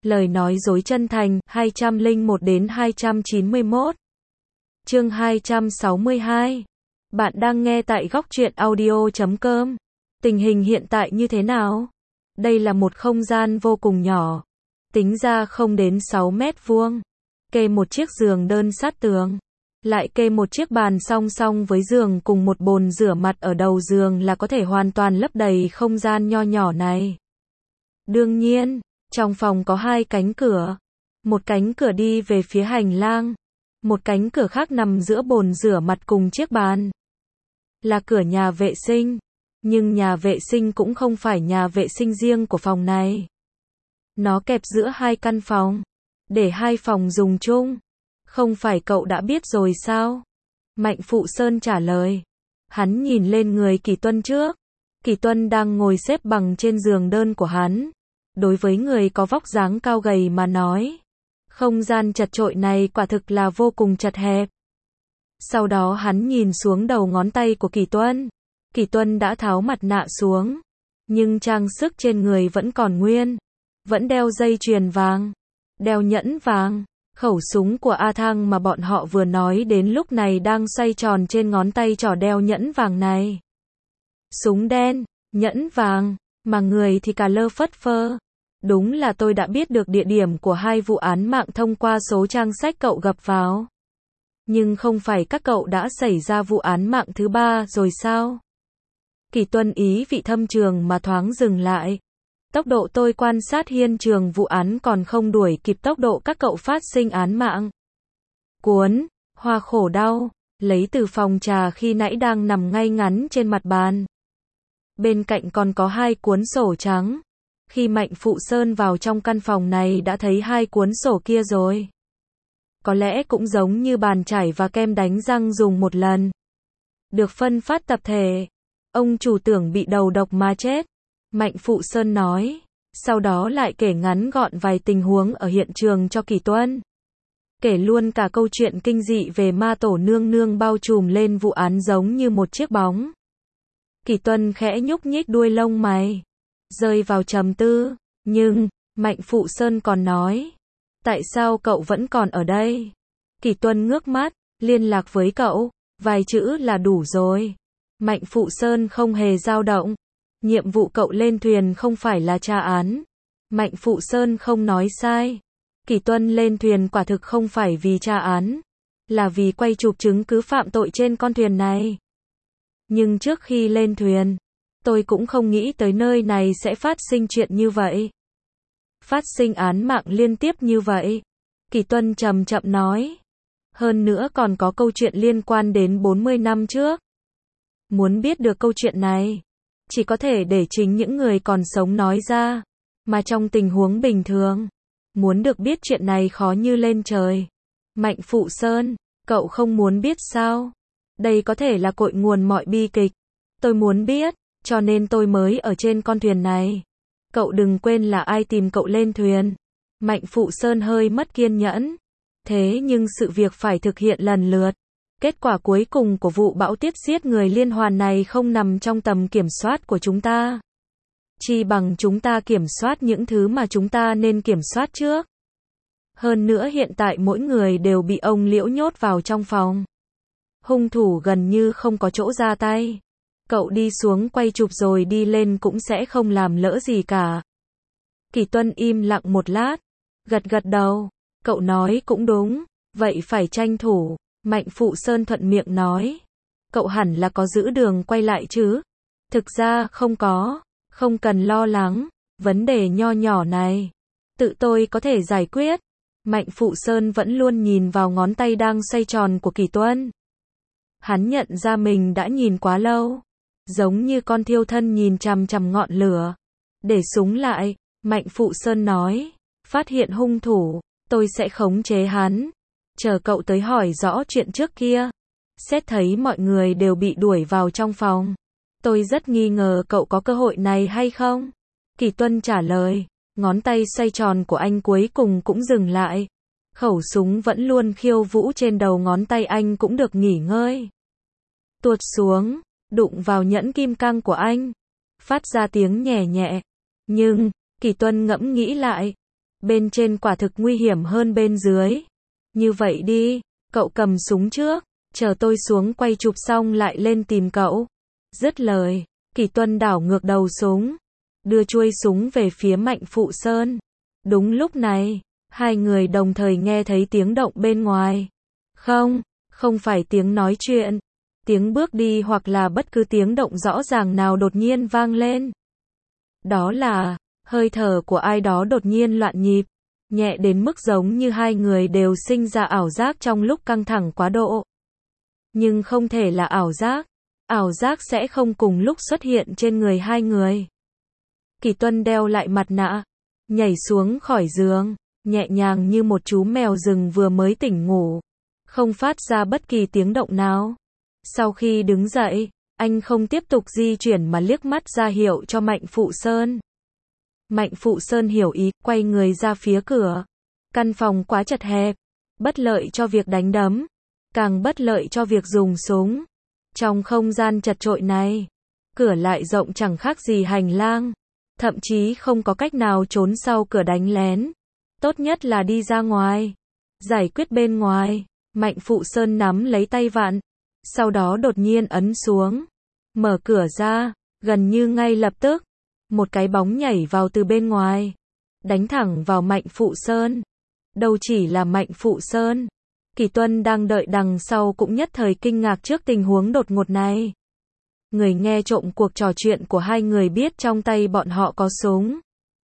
Lời nói dối chân thành, 201 đến 291. Chương 262. Bạn đang nghe tại góc truyện audio.com. Tình hình hiện tại như thế nào? Đây là một không gian vô cùng nhỏ. Tính ra không đến 6 mét vuông. Kê một chiếc giường đơn sát tường. Lại kê một chiếc bàn song song với giường cùng một bồn rửa mặt ở đầu giường là có thể hoàn toàn lấp đầy không gian nho nhỏ này. Đương nhiên, trong phòng có hai cánh cửa. Một cánh cửa đi về phía hành lang. Một cánh cửa khác nằm giữa bồn rửa mặt cùng chiếc bàn. Là cửa nhà vệ sinh. Nhưng nhà vệ sinh cũng không phải nhà vệ sinh riêng của phòng này. Nó kẹp giữa hai căn phòng. Để hai phòng dùng chung. Không phải cậu đã biết rồi sao? Mạnh Phụ Sơn trả lời. Hắn nhìn lên người Kỳ Tuân trước. Kỳ Tuân đang ngồi xếp bằng trên giường đơn của hắn. Đối với người có vóc dáng cao gầy mà nói, không gian chật chội này quả thực là vô cùng chật hẹp. Sau đó hắn nhìn xuống đầu ngón tay của Kỳ Tuân. Kỳ Tuân đã tháo mặt nạ xuống, nhưng trang sức trên người vẫn còn nguyên. Vẫn đeo dây chuyền vàng, đeo nhẫn vàng. Khẩu súng của A Thăng mà bọn họ vừa nói đến lúc này đang xoay tròn trên ngón tay trỏ đeo nhẫn vàng này. Súng đen, nhẫn vàng, mà người thì cà lơ phất phơ. Đúng là tôi đã biết được địa điểm của hai vụ án mạng thông qua số trang sách cậu gập vào. Nhưng không phải các cậu đã xảy ra vụ án mạng thứ ba rồi sao? Kỳ Tuân ý vị thâm trường mà thoáng dừng lại. Tốc độ tôi quan sát hiện trường vụ án còn không đuổi kịp tốc độ các cậu phát sinh án mạng. Cuốn Hoa Khổ Đau lấy từ phòng trà khi nãy đang nằm ngay ngắn trên mặt bàn. Bên cạnh còn có hai cuốn sổ trắng. Khi Mạnh Phụ Sơn vào trong căn phòng này đã thấy hai cuốn sổ kia rồi. Có lẽ cũng giống như bàn chải và kem đánh răng dùng một lần. Được phân phát tập thể. Ông chủ tưởng bị đầu độc mà chết. Mạnh Phụ Sơn nói. Sau đó lại kể ngắn gọn vài tình huống ở hiện trường cho Kỳ Tuân. Kể luôn cả câu chuyện kinh dị về ma tổ nương nương bao trùm lên vụ án giống như một chiếc bóng. Kỳ Tuân khẽ nhúc nhích đuôi lông mày. Rơi vào trầm tư. Nhưng, Mạnh Phụ Sơn còn nói. Tại sao cậu vẫn còn ở đây? Kỳ Tuân ngước mắt, liên lạc với cậu. Vài chữ là đủ rồi. Mạnh Phụ Sơn không hề dao động. Nhiệm vụ cậu lên thuyền không phải là tra án. Mạnh Phụ Sơn không nói sai. Kỳ Tuân lên thuyền quả thực không phải vì tra án. Là vì quay chụp chứng cứ phạm tội trên con thuyền này. Nhưng trước khi lên thuyền, tôi cũng không nghĩ tới nơi này sẽ phát sinh chuyện như vậy. Phát sinh án mạng liên tiếp như vậy. Kỳ Tuân chậm chậm nói. Hơn nữa còn có câu chuyện liên quan đến 40 năm trước. Muốn biết được câu chuyện này, chỉ có thể để chính những người còn sống nói ra. Mà trong tình huống bình thường, muốn được biết chuyện này khó như lên trời. Mạnh Phụ Sơn, cậu không muốn biết sao? Đây có thể là cội nguồn mọi bi kịch. Tôi muốn biết, cho nên tôi mới ở trên con thuyền này. Cậu đừng quên là ai tìm cậu lên thuyền. Mạnh Phụ Sơn hơi mất kiên nhẫn. Thế nhưng sự việc phải thực hiện lần lượt. Kết quả cuối cùng của vụ bão tuyết giết người liên hoàn này không nằm trong tầm kiểm soát của chúng ta. Chi bằng chúng ta kiểm soát những thứ mà chúng ta nên kiểm soát trước. Hơn nữa hiện tại mỗi người đều bị ông Liễu nhốt vào trong phòng. Hung thủ gần như không có chỗ ra tay. Cậu đi xuống quay chụp rồi đi lên cũng sẽ không làm lỡ gì cả. Kỳ Tuân im lặng một lát. Gật gật đầu. Cậu nói cũng đúng. Vậy phải tranh thủ. Mạnh Phụ Sơn thuận miệng nói. Cậu hẳn là có giữ đường quay lại chứ? Thực ra không có. Không cần lo lắng. Vấn đề nho nhỏ này, tự tôi có thể giải quyết. Mạnh Phụ Sơn vẫn luôn nhìn vào ngón tay đang xoay tròn của Kỳ Tuân. Hắn nhận ra mình đã nhìn quá lâu. Giống như con thiêu thân nhìn chằm chằm ngọn lửa. Để súng lại, Mạnh Phụ Sơn nói. Phát hiện hung thủ, tôi sẽ khống chế hắn. Chờ cậu tới hỏi rõ chuyện trước kia. Xét thấy mọi người đều bị đuổi vào trong phòng. Tôi rất nghi ngờ cậu có cơ hội này hay không? Kỳ Tuân trả lời. Ngón tay xoay tròn của anh cuối cùng cũng dừng lại. Khẩu súng vẫn luôn khiêu vũ trên đầu ngón tay anh cũng được nghỉ ngơi. Tuột xuống, đụng vào nhẫn kim cang của anh. Phát ra tiếng nhẹ nhẹ. Nhưng, Kỳ Tuân ngẫm nghĩ lại. Bên trên quả thực nguy hiểm hơn bên dưới. Như vậy đi, cậu cầm súng trước, chờ tôi xuống quay chụp xong lại lên tìm cậu. Dứt lời, Kỷ Tuân đảo ngược đầu súng, đưa chuôi súng về phía Mạnh Phụ Sơn. Đúng lúc này, hai người đồng thời nghe thấy tiếng động bên ngoài. Không phải tiếng nói chuyện, tiếng bước đi hoặc là bất cứ tiếng động rõ ràng nào đột nhiên vang lên. Đó là hơi thở của ai đó đột nhiên loạn nhịp, nhẹ đến mức giống như hai người đều sinh ra ảo giác trong lúc căng thẳng quá độ. Nhưng không thể là ảo giác sẽ không cùng lúc xuất hiện trên người hai người. Kỷ Tuân đeo lại mặt nạ, nhảy xuống khỏi giường, nhẹ nhàng như một chú mèo rừng vừa mới tỉnh ngủ, không phát ra bất kỳ tiếng động nào. Sau khi đứng dậy, anh không tiếp tục di chuyển mà liếc mắt ra hiệu cho Mạnh Phụ Sơn. Mạnh Phụ Sơn hiểu ý, quay người ra phía cửa. Căn phòng quá chật hẹp, bất lợi cho việc đánh đấm, càng bất lợi cho việc dùng súng. Trong không gian chật chội này, cửa lại rộng chẳng khác gì hành lang, thậm chí không có cách nào trốn sau cửa đánh lén. Tốt nhất là đi ra ngoài, giải quyết bên ngoài. Mạnh Phụ Sơn nắm lấy tay Vạn, sau đó đột nhiên ấn xuống, mở cửa ra, gần như ngay lập tức, một cái bóng nhảy vào từ bên ngoài, đánh thẳng vào Mạnh Phụ Sơn. Đâu chỉ là Mạnh Phụ Sơn, Kỷ Tuân đang đợi đằng sau cũng nhất thời kinh ngạc trước tình huống đột ngột này. Người nghe trộm cuộc trò chuyện của hai người biết trong tay bọn họ có súng,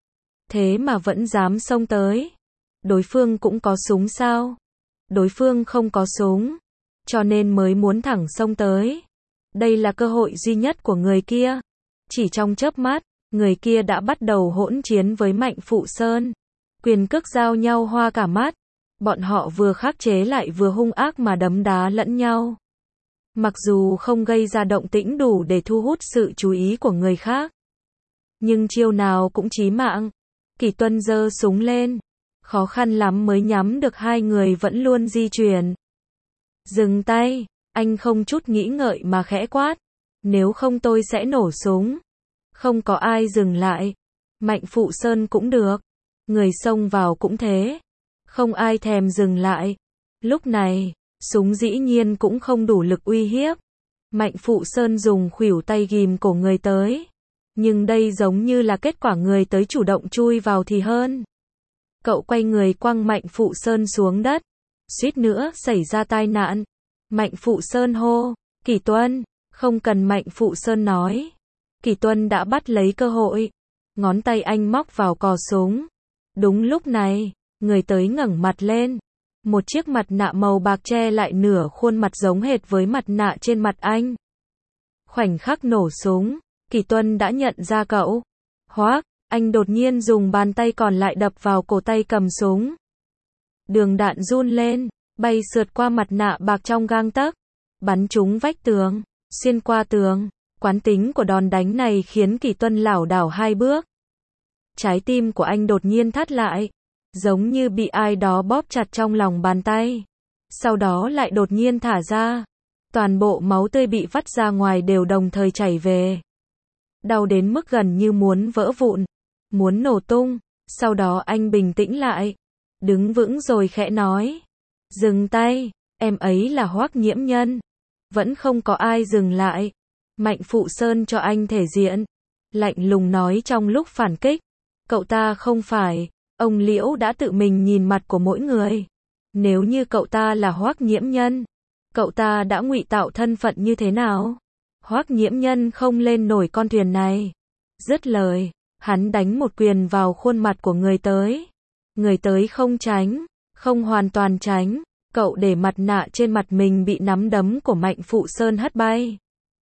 thế mà vẫn dám xông tới. Đối phương cũng có súng sao? Đối phương không có súng, cho nên mới muốn thẳng xông tới. Đây là cơ hội duy nhất của người kia. Chỉ trong chớp mắt, người kia đã bắt đầu hỗn chiến với Mạnh Phụ Sơn. Quyền cước giao nhau hoa cả mắt. Bọn họ vừa khắc chế lại vừa hung ác mà đấm đá lẫn nhau. Mặc dù không gây ra động tĩnh đủ để thu hút sự chú ý của người khác, nhưng chiêu nào cũng chí mạng. Kỷ Tuân giơ súng lên, khó khăn lắm mới nhắm được hai người vẫn luôn di chuyển. Dừng tay, anh không chút nghĩ ngợi mà khẽ quát. Nếu không tôi sẽ nổ súng. Không có ai dừng lại. Mạnh Phụ Sơn cũng được. Người xông vào cũng thế. Không ai thèm dừng lại. Lúc này, súng dĩ nhiên cũng không đủ lực uy hiếp. Mạnh Phụ Sơn dùng khuỷu tay ghìm cổ người tới. Nhưng đây giống như là kết quả người tới chủ động chui vào thì hơn. Cậu quay người quăng Mạnh Phụ Sơn xuống đất. Suýt nữa xảy ra tai nạn. Mạnh Phụ Sơn hô, Kỷ Tuân, không cần Mạnh Phụ Sơn nói. Kỷ Tuân đã bắt lấy cơ hội. Ngón tay anh móc vào cò súng. Đúng lúc này, người tới ngẩng mặt lên. Một chiếc mặt nạ màu bạc che lại nửa khuôn mặt giống hệt với mặt nạ trên mặt anh. Khoảnh khắc nổ súng, Kỷ Tuân đã nhận ra cậu. Hoác, anh đột nhiên dùng bàn tay còn lại đập vào cổ tay cầm súng. Đường đạn run lên, bay sượt qua mặt nạ bạc trong gang tấc, bắn trúng vách tường, xuyên qua tường. Quán tính của đòn đánh này khiến Kỷ Tuân lảo đảo hai bước. Trái tim của anh đột nhiên thắt lại, giống như bị ai đó bóp chặt trong lòng bàn tay. Sau đó lại đột nhiên thả ra. Toàn bộ máu tươi bị vắt ra ngoài đều đồng thời chảy về. Đau đến mức gần như muốn vỡ vụn, muốn nổ tung. Sau đó anh bình tĩnh lại, đứng vững rồi khẽ nói. Dừng tay, em ấy là Hoắc Nhiễm Nhân. Vẫn không có ai dừng lại. Mạnh Phụ Sơn cho anh thể diện. Lạnh lùng nói trong lúc phản kích. Cậu ta không phải. Ông Liễu đã tự mình nhìn mặt của mỗi người. Nếu như cậu ta là Hoắc Nhiễm Nhân, cậu ta đã ngụy tạo thân phận như thế nào? Hoắc Nhiễm Nhân không lên nổi con thuyền này. Dứt lời, hắn đánh một quyền vào khuôn mặt của người tới. Người tới không tránh, không hoàn toàn tránh. Cậu để mặt nạ trên mặt mình bị nắm đấm của Mạnh Phụ Sơn hất bay.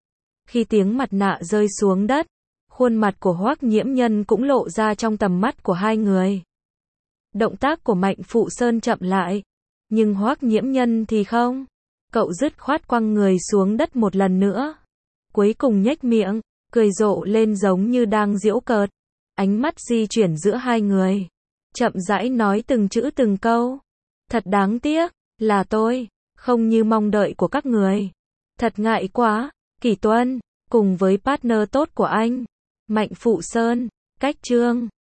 Khi tiếng mặt nạ rơi xuống đất, khuôn mặt của Hoắc Nhiễm Nhân cũng lộ ra trong tầm mắt của hai người. Động tác của Mạnh Phụ Sơn chậm lại, nhưng Hoắc Nhiễm Nhân thì không. Cậu dứt khoát quăng người xuống đất một lần nữa. Cuối cùng nhếch miệng, cười rộ lên giống như đang giễu cợt. Ánh mắt di chuyển giữa hai người, chậm rãi nói từng chữ từng câu. Thật đáng tiếc, là tôi, không như mong đợi của các người. Thật ngại quá, Kỷ Tuân, cùng với partner tốt của anh, Mạnh Phụ Sơn, cách chương